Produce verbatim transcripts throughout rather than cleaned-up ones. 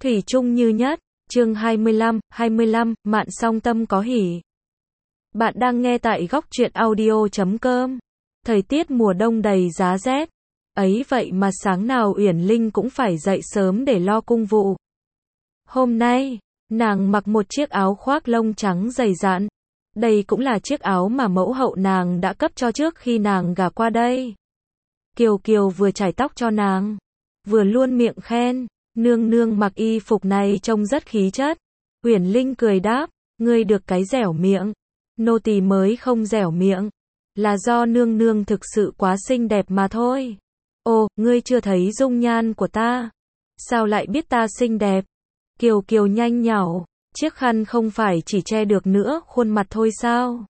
Thủy chung như nhất, chương hai mươi lăm, hai mươi lăm, mạn song tâm có hỉ. Bạn đang nghe tại góc truyện audio chấm com. Thời tiết mùa đông đầy giá rét. Ấy vậy mà sáng nào Uyển Linh cũng phải dậy sớm để lo cung vụ. Hôm nay, nàng mặc một chiếc áo khoác lông trắng dày dặn. Đây cũng là chiếc áo mà mẫu hậu nàng đã cấp cho trước khi nàng gả qua đây. Kiều Kiều vừa chải tóc cho nàng, vừa luôn miệng khen, nương nương mặc y phục này trông rất khí chất. Uyển Linh cười đáp, ngươi được cái dẻo miệng, nô tỳ mới không dẻo miệng, là do nương nương thực sự quá xinh đẹp mà thôi. Ồ, ngươi chưa thấy dung nhan của ta, sao lại biết ta xinh đẹp? Kiều Kiều nhanh nhảu, chiếc khăn không phải chỉ che được nữa khuôn mặt thôi sao?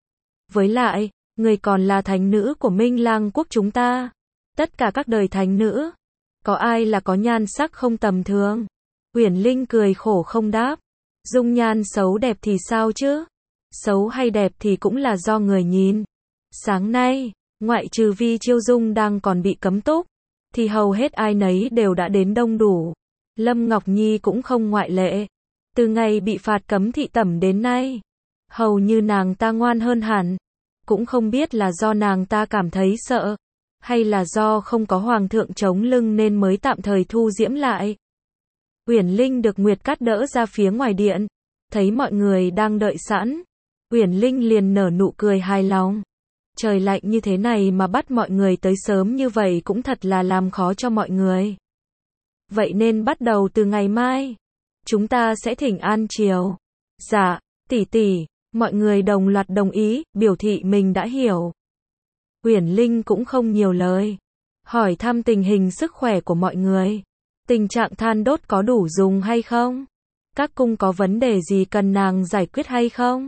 Với lại, ngươi còn là thánh nữ của Minh Lang quốc chúng ta. Tất cả các đời thánh nữ, có ai là có nhan sắc không tầm thường? Uyển Linh cười khổ không đáp. Dung nhan xấu đẹp thì sao chứ? Xấu hay đẹp thì cũng là do người nhìn. Sáng nay, ngoại trừ Vi Chiêu Dung đang còn bị cấm túc, thì hầu hết ai nấy đều đã đến đông đủ. Lâm Ngọc Nhi cũng không ngoại lệ. Từ ngày bị phạt cấm thị tẩm đến nay, hầu như nàng ta ngoan hơn hẳn. Cũng không biết là do nàng ta cảm thấy sợ, hay là do không có hoàng thượng chống lưng nên mới tạm thời thu diễm lại. Uyển Linh được Nguyệt Cát đỡ ra phía ngoài điện, thấy mọi người đang đợi sẵn, Uyển Linh liền nở nụ cười hài lòng. Trời lạnh như thế này mà bắt mọi người tới sớm như vậy cũng thật là làm khó cho mọi người. Vậy nên bắt đầu từ ngày mai, chúng ta sẽ thỉnh an triều. Dạ, tỷ tỷ, mọi người đồng loạt đồng ý, biểu thị mình đã hiểu. Uyển Linh cũng không nhiều lời, hỏi thăm tình hình sức khỏe của mọi người. Tình trạng than đốt có đủ dùng hay không? Các cung có vấn đề gì cần nàng giải quyết hay không?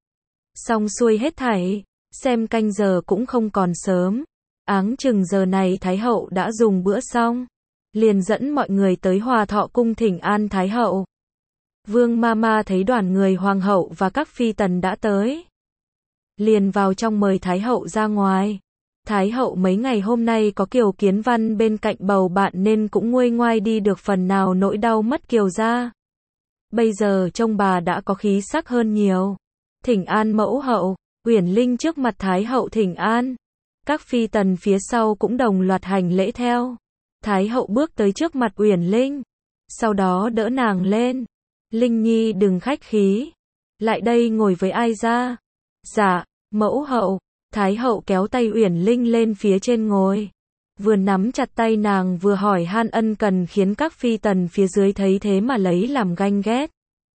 Xong xuôi hết thảy, xem canh giờ cũng không còn sớm. Áng chừng giờ này Thái hậu đã dùng bữa xong, liền dẫn mọi người tới Hòa Thọ cung thỉnh an Thái hậu. Vương Mama thấy đoàn người hoàng hậu và các phi tần đã tới, liền vào trong mời Thái hậu ra ngoài. Thái hậu mấy ngày hôm nay có Kiều Kiến Văn bên cạnh bầu bạn nên cũng nguôi ngoai đi được phần nào nỗi đau mất Kiều ra. Bây giờ trông bà đã có khí sắc hơn nhiều. Thỉnh an mẫu hậu, Uyển Linh trước mặt Thái hậu thỉnh an. Các phi tần phía sau cũng đồng loạt hành lễ theo. Thái hậu bước tới trước mặt Uyển Linh, sau đó đỡ nàng lên. Linh Nhi đừng khách khí, lại đây ngồi với ai ra. Dạ, mẫu hậu. Thái hậu kéo tay Uyển Linh lên phía trên ngồi, vừa nắm chặt tay nàng vừa hỏi han ân cần khiến các phi tần phía dưới thấy thế mà lấy làm ganh ghét.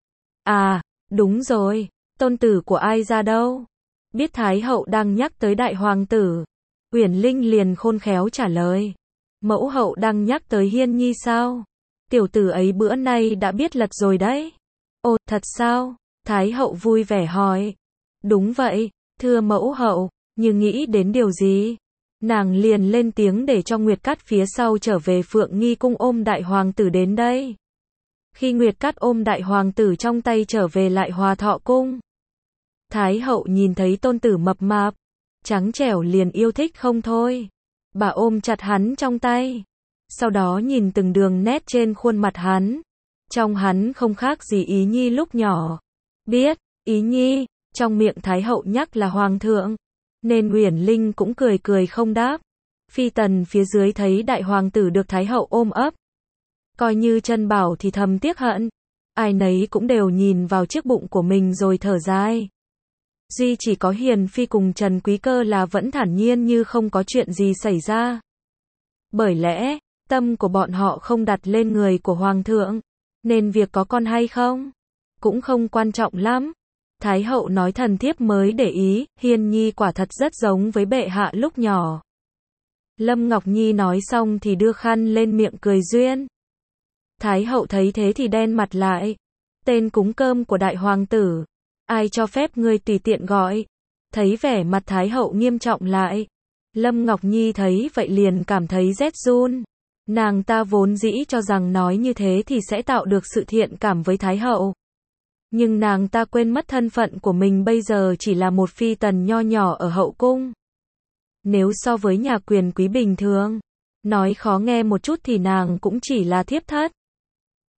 À, đúng rồi, tôn tử của ai ra đâu? Biết Thái hậu đang nhắc tới đại hoàng tử, Uyển Linh liền khôn khéo trả lời. Mẫu hậu đang nhắc tới Hiên Nhi sao? Tiểu tử ấy bữa nay đã biết lật rồi đấy. Ồ, thật sao? Thái hậu vui vẻ hỏi. Đúng vậy, thưa mẫu hậu. Như nghĩ đến điều gì, nàng liền lên tiếng để cho Nguyệt Cát phía sau trở về Phượng Nghi cung ôm đại hoàng tử đến đây. Khi Nguyệt Cát ôm đại hoàng tử trong tay trở về lại Hòa Thọ cung, Thái hậu nhìn thấy tôn tử mập mạp, trắng trẻo liền yêu thích không thôi. Bà ôm chặt hắn trong tay, sau đó nhìn từng đường nét trên khuôn mặt hắn. Trong hắn không khác gì Ý Nhi lúc nhỏ. Biết, Ý Nhi, trong miệng Thái hậu nhắc là hoàng thượng, nên Uyển Linh cũng cười cười không đáp. Phi tần phía dưới thấy đại hoàng tử được Thái hậu ôm ấp, coi như chân bảo thì thầm tiếc hận. Ai nấy cũng đều nhìn vào chiếc bụng của mình rồi thở dài. Duy chỉ có Hiền Phi cùng Trần Quý Cơ là vẫn thản nhiên như không có chuyện gì xảy ra. Bởi lẽ, tâm của bọn họ không đặt lên người của hoàng thượng, nên việc có con hay không cũng không quan trọng lắm. Thái hậu nói thần thiếp mới để ý, Hiên Nhi quả thật rất giống với bệ hạ lúc nhỏ. Lâm Ngọc Nhi nói xong thì đưa khăn lên miệng cười duyên. Thái hậu thấy thế thì đen mặt lại. Tên cúng cơm của đại hoàng tử, ai cho phép ngươi tùy tiện gọi? Thấy vẻ mặt Thái hậu nghiêm trọng lại, Lâm Ngọc Nhi thấy vậy liền cảm thấy rét run. Nàng ta vốn dĩ cho rằng nói như thế thì sẽ tạo được sự thiện cảm với Thái hậu. Nhưng nàng ta quên mất thân phận của mình bây giờ chỉ là một phi tần nho nhỏ ở hậu cung. Nếu so với nhà quyền quý bình thường, nói khó nghe một chút thì nàng cũng chỉ là thiếp thất.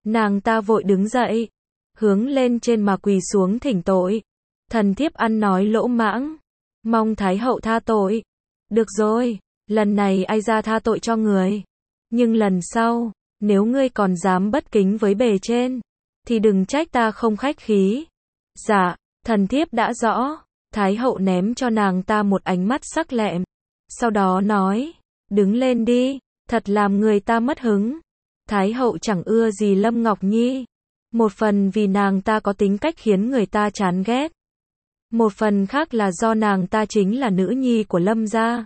Nàng ta vội đứng dậy, hướng lên trên mà quỳ xuống thỉnh tội. Thần thiếp ăn nói lỗ mãng, mong Thái hậu tha tội. Được rồi, lần này ai ra tha tội cho người. Nhưng lần sau, nếu ngươi còn dám bất kính với bề trên, thì đừng trách ta không khách khí. Dạ, thần thiếp đã rõ. Thái hậu ném cho nàng ta một ánh mắt sắc lẹm. Sau đó nói, đứng lên đi, thật làm người ta mất hứng. Thái hậu chẳng ưa gì Lâm Ngọc Nhi. Một phần vì nàng ta có tính cách khiến người ta chán ghét. Một phần khác là do nàng ta chính là nữ nhi của Lâm gia,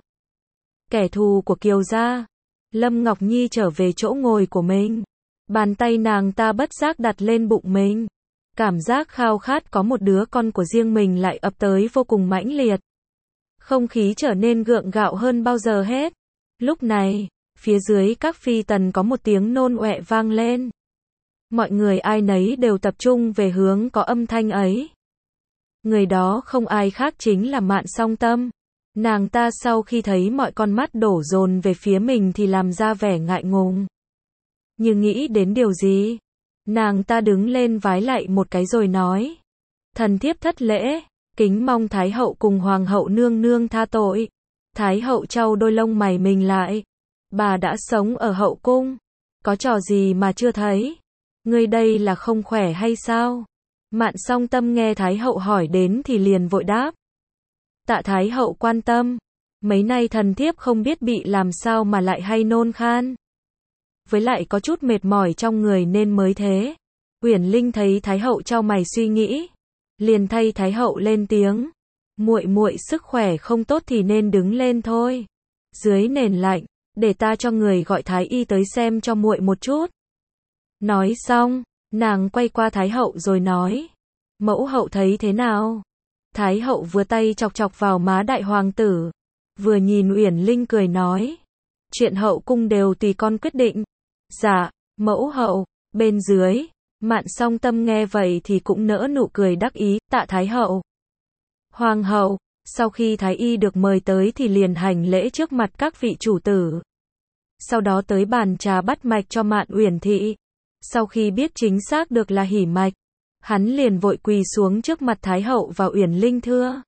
kẻ thù của Kiều gia. Lâm Ngọc Nhi trở về chỗ ngồi của mình. Bàn tay nàng ta bất giác đặt lên bụng mình. Cảm giác khao khát có một đứa con của riêng mình lại ập tới vô cùng mãnh liệt. Không khí trở nên gượng gạo hơn bao giờ hết. Lúc này, phía dưới các phi tần có một tiếng nôn ọe vang lên. Mọi người ai nấy đều tập trung về hướng có âm thanh ấy. Người đó không ai khác chính là Mạn Song Tâm. Nàng ta sau khi thấy mọi con mắt đổ dồn về phía mình thì làm ra vẻ ngại ngùng. Như nghĩ đến điều gì, nàng ta đứng lên vái lạy một cái rồi nói: thần thiếp thất lễ, kính mong Thái hậu cùng Hoàng hậu nương nương tha tội. Thái hậu chau đôi lông mày mình lại. Bà đã sống ở hậu cung, có trò gì mà chưa thấy? Ngươi đây là không khỏe hay sao? Mạn Song Tâm nghe Thái hậu hỏi đến thì liền vội đáp: tạ Thái hậu quan tâm, mấy nay thần thiếp không biết bị làm sao mà lại hay nôn khan. Với lại có chút mệt mỏi trong người nên mới thế. Uyển Linh thấy Thái hậu chau mày suy nghĩ, liền thay Thái hậu lên tiếng: muội muội sức khỏe không tốt thì nên đứng lên thôi. Dưới nền lạnh, để ta cho người gọi Thái y tới xem cho muội một chút. Nói xong, nàng quay qua Thái hậu rồi nói: mẫu hậu thấy thế nào? Thái hậu vừa tay chọc chọc vào má đại hoàng tử, vừa nhìn Uyển Linh cười nói: chuyện hậu cung đều tùy con quyết định. Dạ, mẫu hậu. Bên dưới, Mạn Song Tâm nghe vậy thì cũng nỡ nụ cười đắc ý: tạ Thái hậu. Hoàng hậu. Sau khi Thái y được mời tới thì liền hành lễ trước mặt các vị chủ tử. Sau đó tới bàn trà bắt mạch cho Mạn Uyển thị. Sau khi biết chính xác được là hỉ mạch, hắn liền vội quỳ xuống trước mặt Thái hậu và Uyển Linh thưa: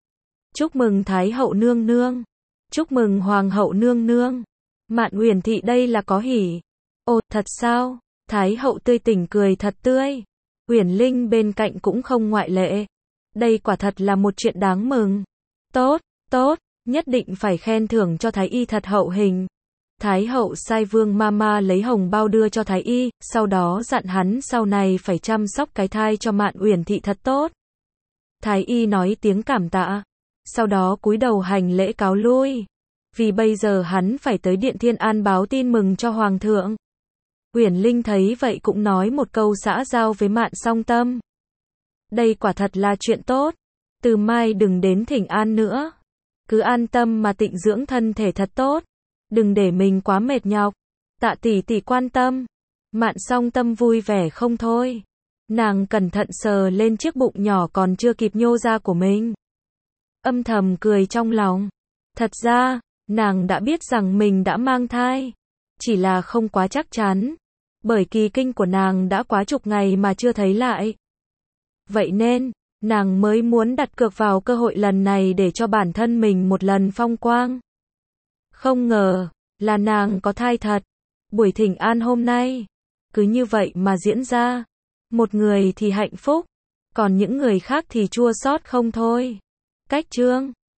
chúc mừng Thái hậu nương nương, chúc mừng Hoàng hậu nương nương. Mạn Uyển thị đây là có hỉ. Ồ, thật sao? Thái hậu tươi tỉnh cười thật tươi. Uyển Linh bên cạnh cũng không ngoại lệ. Đây quả thật là một chuyện đáng mừng. Tốt, tốt, nhất định phải khen thưởng cho Thái y thật hậu hình. Thái hậu sai Vương Mama lấy hồng bao đưa cho Thái y, sau đó dặn hắn sau này phải chăm sóc cái thai cho Mạn Uyển thị thật tốt. Thái y nói tiếng cảm tạ, sau đó cúi đầu hành lễ cáo lui, vì bây giờ hắn phải tới Điện Thiên An báo tin mừng cho Hoàng thượng. Uyển Linh thấy vậy cũng nói một câu xã giao với Mạn Song Tâm: đây quả thật là chuyện tốt, từ mai đừng đến thỉnh an nữa, cứ an tâm mà tịnh dưỡng thân thể thật tốt, đừng để mình quá mệt nhọc. Tạ tỷ tỷ quan tâm. Mạn Song Tâm vui vẻ không thôi. Nàng cẩn thận sờ lên chiếc bụng nhỏ còn chưa kịp nhô ra của mình, âm thầm cười trong lòng. Thật ra, nàng đã biết rằng mình đã mang thai, chỉ là không quá chắc chắn, bởi kỳ kinh của nàng đã quá chục ngày mà chưa thấy lại. Vậy nên, nàng mới muốn đặt cược vào cơ hội lần này để cho bản thân mình một lần phong quang. Không ngờ, là nàng có thai thật. Buổi thỉnh an hôm nay, cứ như vậy mà diễn ra. Một người thì hạnh phúc, còn những người khác thì chua xót không thôi. Cách chương